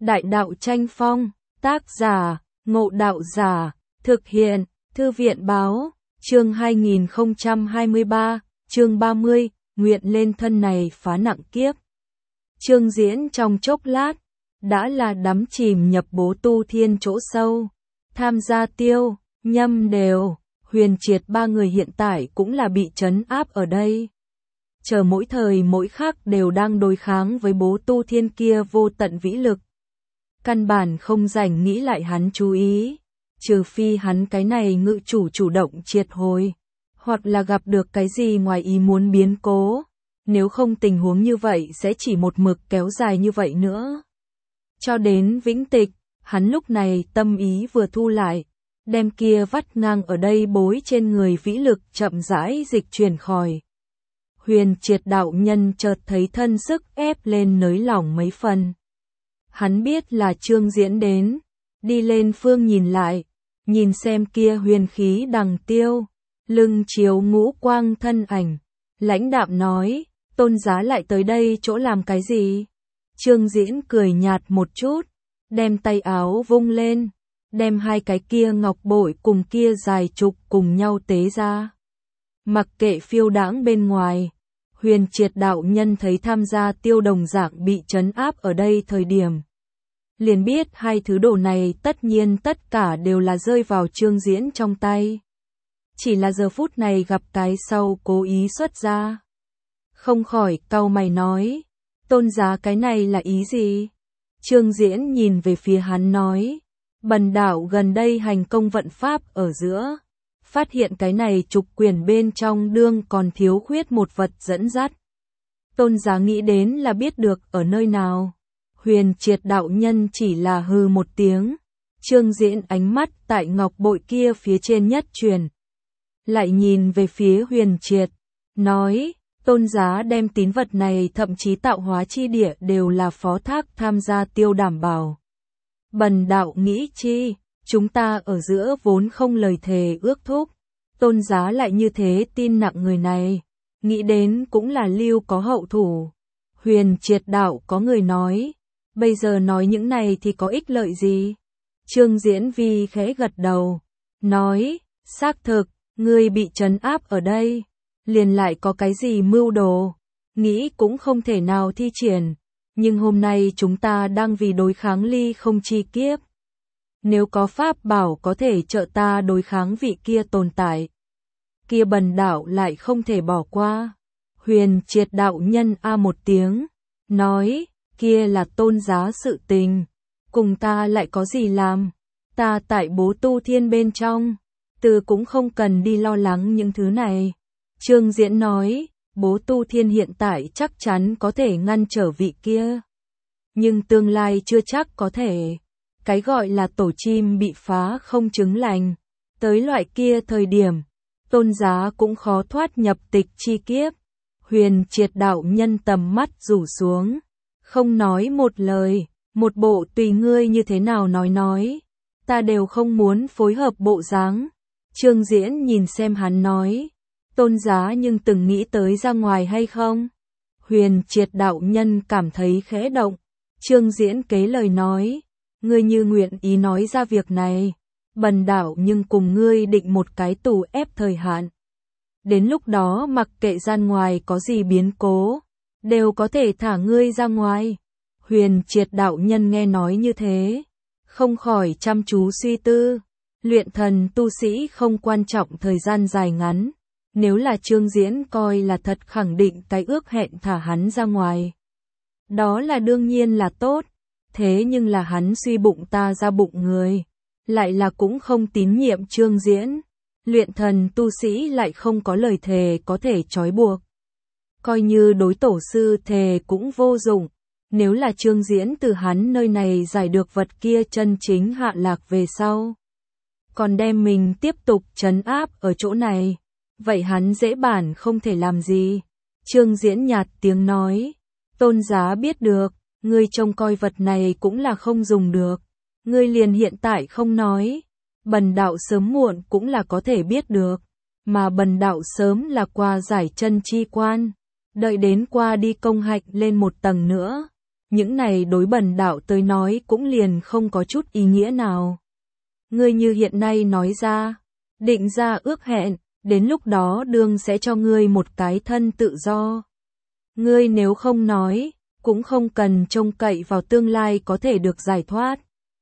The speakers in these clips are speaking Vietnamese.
Đại đạo tranh phong, tác giả, Ngộ Đạo Giả, thực hiện, Thư viện báo, chương 2023, chương 30, nguyện lên thân này phá nặng kiếp. Chương diễn trong chốc lát, đã là đắm chìm nhập Bố Tu Thiên chỗ sâu. Tham gia Tiêu, Nhâm Đều, Huyền Triệt ba người hiện tại cũng là bị trấn áp ở đây. Chờ mỗi thời mỗi khắc đều đang đối kháng với Bố Tu Thiên kia vô tận vĩ lực. Căn bản không rảnh nghĩ lại hắn chú ý, trừ phi hắn cái này ngự chủ chủ động triệt hồi, hoặc là gặp được cái gì ngoài ý muốn biến cố, nếu không tình huống như vậy sẽ chỉ một mực kéo dài như vậy nữa. Cho đến vĩnh tịch, hắn lúc này tâm ý vừa thu lại, đem kia vắt ngang ở đây bối trên người vĩ lực chậm rãi dịch chuyển khỏi. Huyền Triệt đạo nhân chợt thấy thân sức ép lên nới lỏng mấy phần. Hắn biết là Trương Diễn đến, đi lên phương nhìn lại, nhìn xem kia huyền khí đằng tiêu, lưng chiếu ngũ quang thân ảnh, lãnh đạm nói, Tôn giá lại tới đây chỗ làm cái gì? Trương Diễn cười nhạt một chút, đem tay áo vung lên, đem hai cái kia ngọc bội cùng kia dài trục cùng nhau tế ra. Mặc kệ phiêu đãng bên ngoài, Huyền Triệt đạo nhân thấy tham gia Tiêu đồng dạng bị trấn áp ở đây thời điểm. Liền biết hai thứ đồ này tất nhiên tất cả đều là rơi vào Trương Diễn trong tay. Chỉ là giờ phút này gặp cái sau cố ý xuất ra. Không khỏi cau mày nói, Tôn giá cái này là ý gì? Trương Diễn nhìn về phía hắn nói, bần đạo gần đây hành công vận pháp ở giữa, phát hiện cái này trục quyển bên trong đương còn thiếu khuyết một vật dẫn dắt. Tôn giá nghĩ đến là biết được ở nơi nào. Huyền Triệt đạo nhân chỉ là hừ một tiếng, Trương Diễn ánh mắt tại ngọc bội kia phía trên nhất truyền. Lại nhìn về phía Huyền Triệt, nói, Tôn giá đem tín vật này thậm chí tạo hóa chi địa đều là phó thác tham gia Tiêu đảm bảo. Bần đạo nghĩ chi, chúng ta ở giữa vốn không lời thề ước thúc, Tôn giá lại như thế tin nặng người này, nghĩ đến cũng là lưu có hậu thủ. Huyền Triệt đạo có người nói, bây giờ nói những này thì có ích lợi gì? Trương Diễn vi khẽ gật đầu, nói, xác thực, ngươi bị trấn áp ở đây, liền lại có cái gì mưu đồ, nghĩ cũng không thể nào thi triển, nhưng hôm nay chúng ta đang vì đối kháng ly không chi kiếp. Nếu có pháp bảo có thể trợ ta đối kháng vị kia tồn tại, kia bần đạo lại không thể bỏ qua. Huyền Triệt đạo nhân a một tiếng, nói, kia là tôn giá sự tình, cùng ta lại có gì làm, ta tại Bố Tu Thiên bên trong, từ cũng không cần đi lo lắng những thứ này. Trương Diễn nói, Bố Tu Thiên hiện tại chắc chắn có thể ngăn trở vị kia, nhưng tương lai chưa chắc có thể. Cái gọi là tổ chim bị phá không chứng lành, tới loại kia thời điểm, tôn giá cũng khó thoát nhập tịch chi kiếp. Huyền Triệt đạo nhân tầm mắt rủ xuống, không nói một lời, một bộ tùy ngươi như thế nào nói, ta đều không muốn phối hợp bộ dáng. Trương Diễn nhìn xem hắn nói, Tôn giá nhưng từng nghĩ tới ra ngoài hay không? Huyền Triệt đạo nhân cảm thấy khẽ động, Trương Diễn kế lời nói, ngươi như nguyện ý nói ra việc này, bần đạo nhưng cùng ngươi định một cái tù ép thời hạn. Đến lúc đó mặc kệ gian ngoài có gì biến cố, đều có thể thả ngươi ra ngoài. Huyền Triệt đạo nhân nghe nói như thế, không khỏi chăm chú suy tư, luyện thần tu sĩ không quan trọng thời gian dài ngắn, nếu là Trương Diễn coi là thật khẳng định cái ước hẹn thả hắn ra ngoài. Đó là đương nhiên là tốt, thế nhưng là hắn suy bụng ta ra bụng người, lại là cũng không tín nhiệm Trương Diễn, luyện thần tu sĩ lại không có lời thề có thể trói buộc. Coi như đối tổ sư thề cũng vô dụng, nếu là Trương Diễn từ hắn nơi này giải được vật kia chân chính hạ lạc về sau, còn đem mình tiếp tục trấn áp ở chỗ này, vậy hắn dễ bản không thể làm gì. Trương Diễn nhạt tiếng nói, tôn giá biết được, ngươi trông coi vật này cũng là không dùng được, ngươi liền hiện tại không nói, bần đạo sớm muộn cũng là có thể biết được, mà bần đạo sớm là qua giải chân chi quan, đợi đến qua đi công hạnh lên một tầng nữa, những này đối bần đạo tới nói cũng liền không có chút ý nghĩa nào. Ngươi như hiện nay nói ra, định ra ước hẹn, đến lúc đó đương sẽ cho ngươi một cái thân tự do. Ngươi nếu không nói, cũng không cần trông cậy vào tương lai có thể được giải thoát.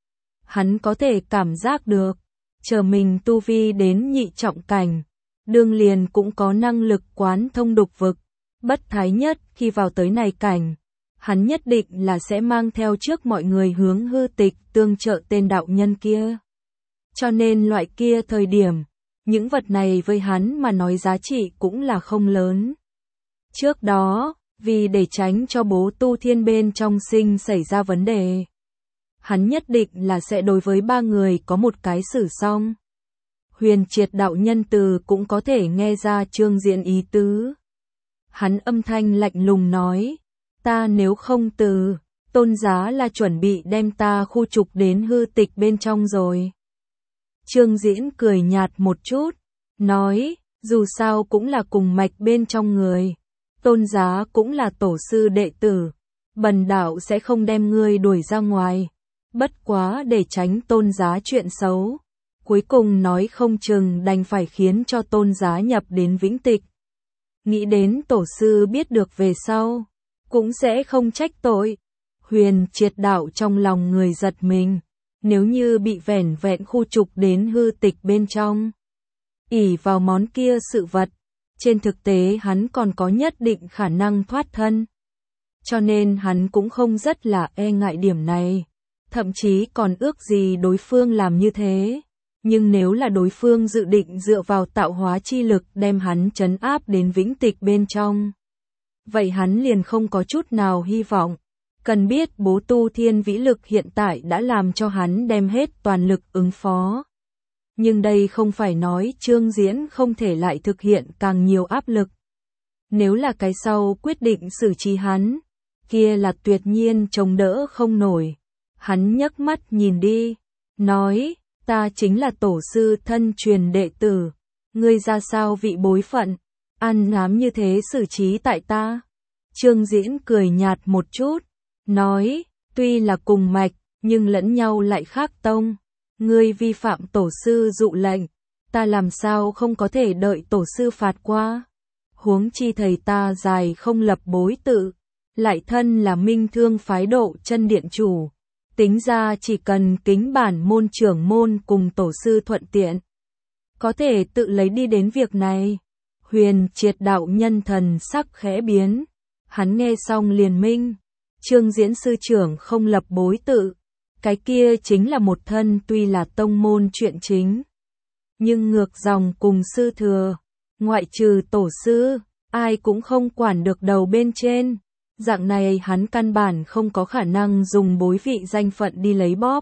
Hắn có thể cảm giác được, chờ mình tu vi đến nhị trọng cảnh, đương liền cũng có năng lực quán thông đục vực. Bất thái nhất khi vào tới này cảnh, hắn nhất định là sẽ mang theo trước mọi người hướng hư tịch tương trợ tên đạo nhân kia. Cho nên loại kia thời điểm, những vật này với hắn mà nói giá trị cũng là không lớn. Trước đó, vì để tránh cho bố tu thiên bên trong sinh xảy ra vấn đề, hắn nhất định là sẽ đối với ba người có một cái xử xong. Huyền Triệt đạo nhân từ cũng có thể nghe ra Trương Diễn ý tứ. Hắn âm thanh lạnh lùng nói, ta nếu không từ, Tôn giá là chuẩn bị đem ta khu trục đến hư tịch bên trong rồi. Trương Diễn cười nhạt một chút, nói, dù sao cũng là cùng mạch bên trong người, Tôn giá cũng là tổ sư đệ tử, bần đạo sẽ không đem ngươi đuổi ra ngoài, bất quá để tránh Tôn giá chuyện xấu, cuối cùng nói không chừng đành phải khiến cho Tôn giá nhập đến vĩnh tịch. Nghĩ đến tổ sư biết được về sau, cũng sẽ không trách tội. Huyền Triệt đạo trong lòng người giật mình, nếu như bị vẻn vẹn khu trục đến hư tịch bên trong, ỷ vào món kia sự vật, trên thực tế hắn còn có nhất định khả năng thoát thân. Cho nên hắn cũng không rất là e ngại điểm này, thậm chí còn ước gì đối phương làm như thế. Nhưng nếu là đối phương dự định dựa vào tạo hóa chi lực đem hắn trấn áp đến vĩnh tịch bên trong, vậy hắn liền không có chút nào hy vọng. Cần biết bố tu thiên vĩ lực hiện tại đã làm cho hắn đem hết toàn lực ứng phó. Nhưng đây không phải nói Trương Diễn không thể lại thực hiện càng nhiều áp lực. Nếu là cái sau quyết định xử trí hắn, kia là tuyệt nhiên chống đỡ không nổi. Hắn nhấc mắt nhìn đi, nói, ta chính là tổ sư thân truyền đệ tử, ngươi ra sao vị bối phận, ăn ngám như thế xử trí tại ta. Trương Diễn cười nhạt một chút, nói, tuy là cùng mạch, nhưng lẫn nhau lại khác tông. Ngươi vi phạm tổ sư dụ lệnh, ta làm sao không có thể đợi tổ sư phạt qua. Huống chi thầy ta dài không lập bối tự, lại thân là minh thương phái độ chân điện chủ. Tính ra chỉ cần kính bản môn trưởng môn cùng tổ sư thuận tiện, có thể tự lấy đi đến việc này. Huyền Triệt đạo nhân thần sắc khẽ biến, hắn nghe xong liền minh, Trương Diễn sư trưởng không lập bối tự, cái kia chính là một thân tuy là tông môn chuyện chính, nhưng ngược dòng cùng sư thừa, ngoại trừ tổ sư, ai cũng không quản được đầu bên trên. Dạng này hắn căn bản không có khả năng dùng bối vị danh phận đi lấy bóp.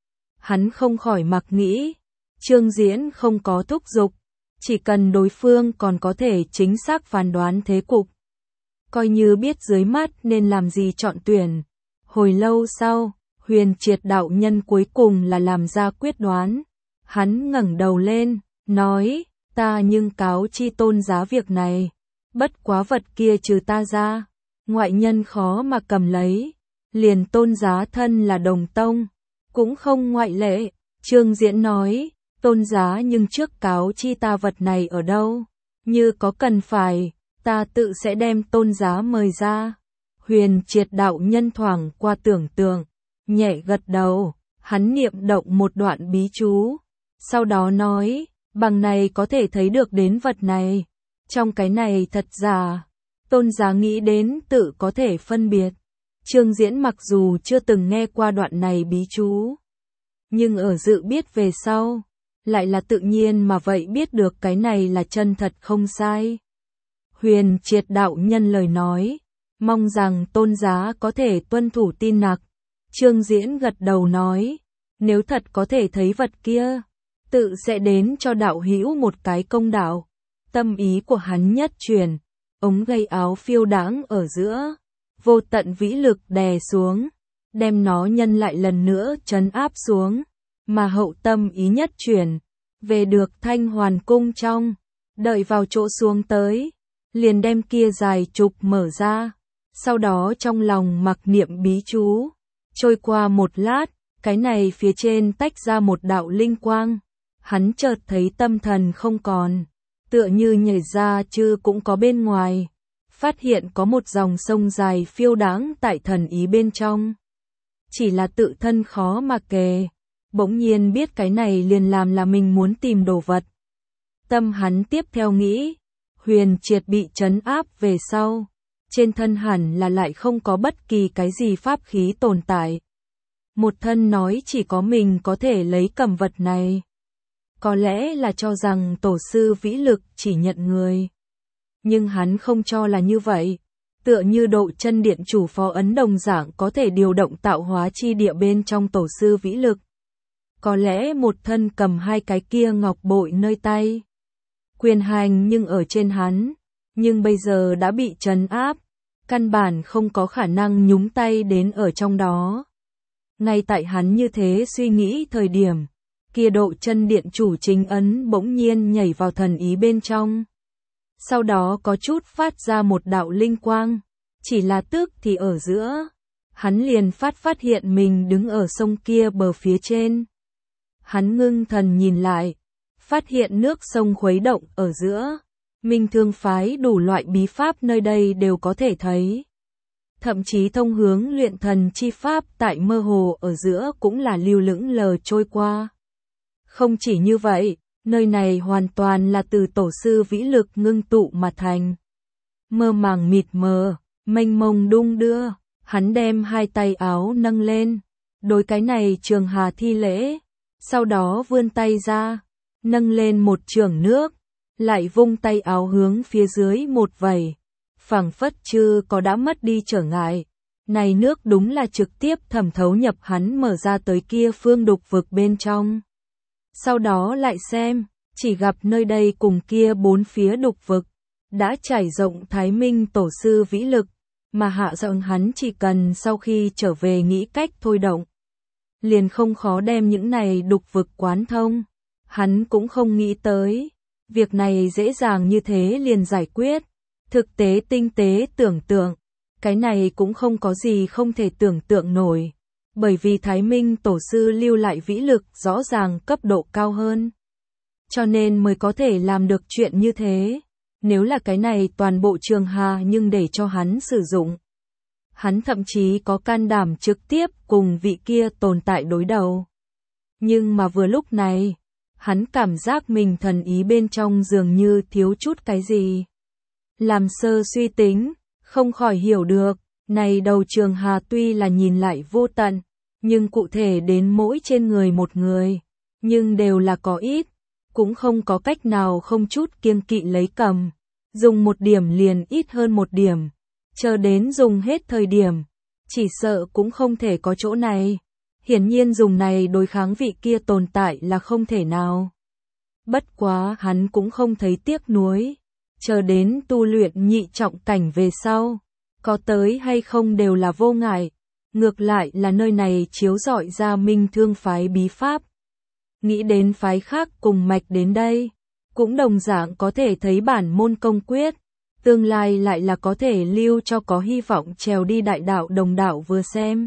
Hắn không khỏi mặc nghĩ, Trương Diễn không có thúc giục, chỉ cần đối phương còn có thể chính xác phán đoán thế cục. Coi như biết dưới mắt nên làm gì chọn tuyển. Hồi lâu sau, Huyền Triệt đạo nhân cuối cùng là làm ra quyết đoán. Hắn ngẩng đầu lên, nói, ta nhưng cáo chi Tôn giá việc này, bất quá vật kia trừ ta ra, ngoại nhân khó mà cầm lấy, liền Tôn giá thân là đồng tông, cũng không ngoại lệ. Trương Diễn nói, Tôn giá nhưng trước cáo chi ta vật này ở đâu, như có cần phải, ta tự sẽ đem Tôn giá mời ra. Huyền Triệt đạo nhân thoảng qua tưởng tượng, nhẹ gật đầu, hắn niệm động một đoạn bí chú, sau đó nói, bằng này có thể thấy được đến vật này, trong cái này thật giả. Tôn giá nghĩ đến tự có thể phân biệt. Trương Diễn mặc dù chưa từng nghe qua đoạn này bí chú, nhưng ở dự biết về sau, lại là tự nhiên mà vậy biết được cái này là chân thật không sai. Huyền Triệt đạo nhân lời nói, mong rằng Tôn giá có thể tuân thủ tin nặc. Trương Diễn gật đầu nói, nếu thật có thể thấy vật kia, tự sẽ đến cho đạo hữu một cái công đạo. Tâm ý của hắn nhất truyền, ống gây áo phiêu đãng ở giữa, vô tận vĩ lực đè xuống, đem nó nhân lại lần nữa trấn áp xuống, mà hậu tâm ý nhất truyền, về được Thanh Hoàn cung trong, đợi vào chỗ xuống tới, liền đem kia dài trục mở ra, Sau đó trong lòng mặc niệm bí chú, trôi qua một lát, cái này phía trên tách ra một đạo linh quang, hắn chợt thấy tâm thần không còn, tựa như nhảy ra chứ cũng có bên ngoài, phát hiện có một dòng sông dài phiêu đãng tại thần ý bên trong. Chỉ là tự thân khó mà kề, bỗng nhiên biết cái này liền làm là mình muốn tìm đồ vật. Tâm hắn tiếp theo nghĩ, Huyền Triệt bị trấn áp về sau, trên thân hẳn là lại không có bất kỳ cái gì pháp khí tồn tại. Một thân nói chỉ có mình có thể lấy cầm vật này. Có lẽ là cho rằng tổ sư vĩ lực chỉ nhận người. Nhưng hắn không cho là như vậy. Tựa như Độ Chân Điện chủ Phó Ấn đồng dạng có thể điều động tạo hóa chi địa bên trong tổ sư vĩ lực. Có lẽ một thân cầm hai cái kia ngọc bội nơi tay. Quyền hành nhưng ở trên hắn. Nhưng bây giờ đã bị trấn áp. Căn bản không có khả năng nhúng tay đến ở trong đó. Ngay tại hắn như thế suy nghĩ thời điểm, kia Độ Chân Điện chủ chính ấn bỗng nhiên nhảy vào thần ý bên trong. Sau đó có chút phát ra một đạo linh quang, chỉ là tức thì ở giữa, hắn liền phát hiện mình đứng ở sông kia bờ phía trên. Hắn ngưng thần nhìn lại, phát hiện nước sông khuấy động ở giữa, Minh Thương phái đủ loại bí pháp nơi đây đều có thể thấy. Thậm chí thông hướng luyện thần chi pháp tại mơ hồ ở giữa cũng là lưu lững lờ trôi qua. Không chỉ như vậy, nơi này hoàn toàn là từ tổ sư vĩ lực ngưng tụ mà thành. Mơ màng mịt mờ, mênh mông đung đưa, hắn đem hai tay áo nâng lên, đối cái này Trường Hà thi lễ, sau đó vươn tay ra, nâng lên một chưởng nước, lại vung tay áo hướng phía dưới một vẩy, phảng phất chưa có đã mất đi trở ngại. Này nước đúng là trực tiếp thẩm thấu nhập hắn mở ra tới kia phương đục vực bên trong. Sau đó lại xem, chỉ gặp nơi đây cùng kia bốn phía đục vực, đã trải rộng Thái Minh tổ sư vĩ lực, mà hạ giọng hắn chỉ cần sau khi trở về nghĩ cách thôi động. Liền không khó đem những này đục vực quán thông, hắn cũng không nghĩ tới, việc này dễ dàng như thế liền giải quyết, thực tế tinh tế tưởng tượng, cái này cũng không có gì không thể tưởng tượng nổi. Bởi vì Thái Minh tổ sư lưu lại vĩ lực rõ ràng cấp độ cao hơn. Cho nên mới có thể làm được chuyện như thế. Nếu là cái này toàn bộ Trường Hà nhưng để cho hắn sử dụng. Hắn thậm chí có can đảm trực tiếp cùng vị kia tồn tại đối đầu. Nhưng mà vừa lúc này, hắn cảm giác mình thần ý bên trong dường như thiếu chút cái gì. Làm sơ suy tính, không khỏi hiểu được. Này đầu Trường Hà tuy là nhìn lại vô tận, nhưng cụ thể đến mỗi trên người một người, nhưng đều là có ít, cũng không có cách nào không chút kiêng kỵ lấy cầm, dùng một điểm liền ít hơn một điểm, chờ đến dùng hết thời điểm, chỉ sợ cũng không thể có chỗ này, hiển nhiên dùng này đối kháng vị kia tồn tại là không thể nào. Bất quá hắn cũng không thấy tiếc nuối, chờ đến tu luyện nhị trọng cảnh về sau. Có tới hay không đều là vô ngại, ngược lại là nơi này chiếu rọi ra Minh Thương phái bí pháp. Nghĩ đến phái khác cùng mạch đến đây, cũng đồng dạng có thể thấy bản môn công quyết, tương lai lại là có thể lưu cho có hy vọng trèo đi đại đạo đồng đạo vừa xem.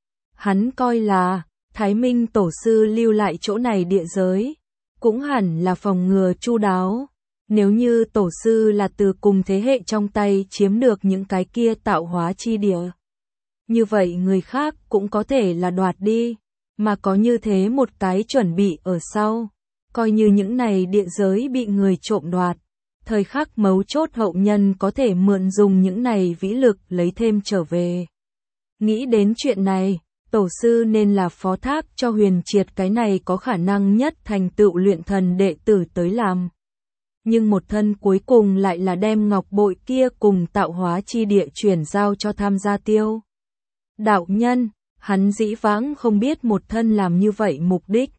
Hắn coi là, Thái Minh tổ sư lưu lại chỗ này địa giới, cũng hẳn là phòng ngừa chu đáo. Nếu như tổ sư là từ cùng thế hệ trong tay chiếm được những cái kia tạo hóa chi địa. Như vậy người khác cũng có thể là đoạt đi, mà có như thế một cái chuẩn bị ở sau. Coi như những này địa giới bị người trộm đoạt, thời khắc mấu chốt hậu nhân có thể mượn dùng những này vĩ lực lấy thêm trở về. Nghĩ đến chuyện này, tổ sư nên là phó thác cho Huyền Triệt cái này có khả năng nhất thành tựu luyện thần đệ tử tới làm. Nhưng một thân cuối cùng lại là đem ngọc bội kia cùng tạo hóa chi địa chuyển giao cho Tham Gia Tiêu. Đạo nhân, hắn dĩ vãng không biết một thân làm như vậy mục đích.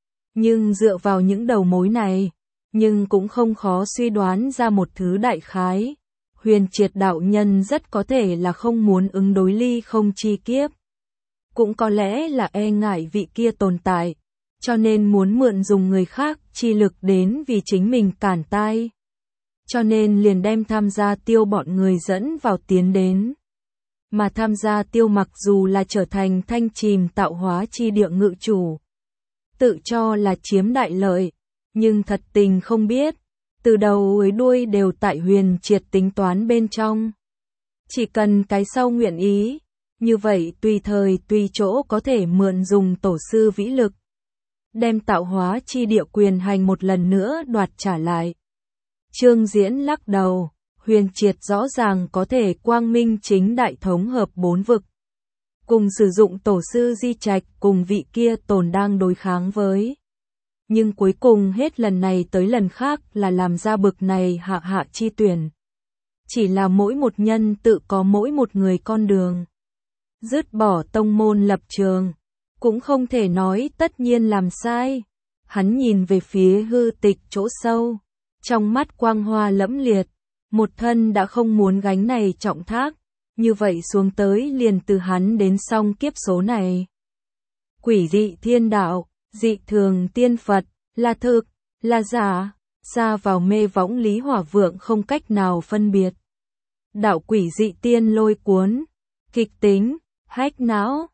Nhưng dựa vào những đầu mối này, nhưng cũng không khó suy đoán ra một thứ đại khái. Huyền Triệt đạo nhân rất có thể là không muốn ứng đối ly không chi kiếp. Cũng có lẽ là e ngại vị kia tồn tại. Cho nên muốn mượn dùng người khác chi lực đến vì chính mình cản tai. Cho nên liền đem Tham Gia Tiêu bọn người dẫn vào tiến đến. mà tham gia tiêu mặc dù là trở thành thanh chìm tạo hóa chi địa ngự chủ. Tự cho là chiếm đại lợi, nhưng thật tình không biết, từ đầu tới đuôi đều tại Huyền Triệt tính toán bên trong. Chỉ cần cái sau nguyện ý, như vậy tùy thời tùy chỗ có thể mượn dùng tổ sư vĩ lực, đem tạo hóa chi địa quyền hành một lần nữa đoạt trả lại. Trương Diễn lắc đầu, Huyền Triệt rõ ràng có thể quang minh chính đại thống hợp 4 vực, cùng sử dụng tổ sư di trạch cùng vị kia tồn đang đối kháng với. Nhưng cuối cùng hết lần này tới lần khác là làm ra bực này hạ chi tuyển. Chỉ là mỗi một nhân tự có mỗi một người con đường. Dứt bỏ tông môn lập trường, cũng không thể nói tất nhiên làm sai. Hắn nhìn về phía hư tịch chỗ sâu, trong mắt quang hoa lẫm liệt, một thân đã không muốn gánh này trọng thác, như vậy xuống tới liền từ hắn đến xong kiếp số này. Quỷ dị thiên đạo, dị thường tiên Phật, là thực, là giả, xa vào mê võng Lý Hỏa Vượng không cách nào phân biệt. Đạo quỷ dị tiên lôi cuốn, kịch tính, hách não,